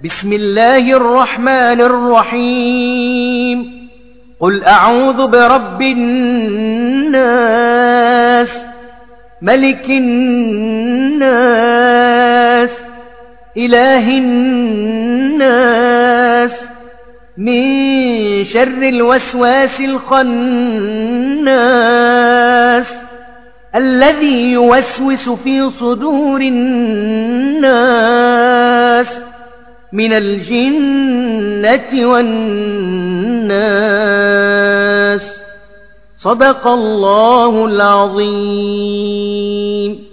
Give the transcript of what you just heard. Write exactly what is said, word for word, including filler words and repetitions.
بسم الله الرحمن الرحيم قل أعوذ برب الناس ملك الناس إله الناس من شر الوسواس الخناس الذي يوسوس في صدور الناس من الجنة والناس. صدق الله العظيم.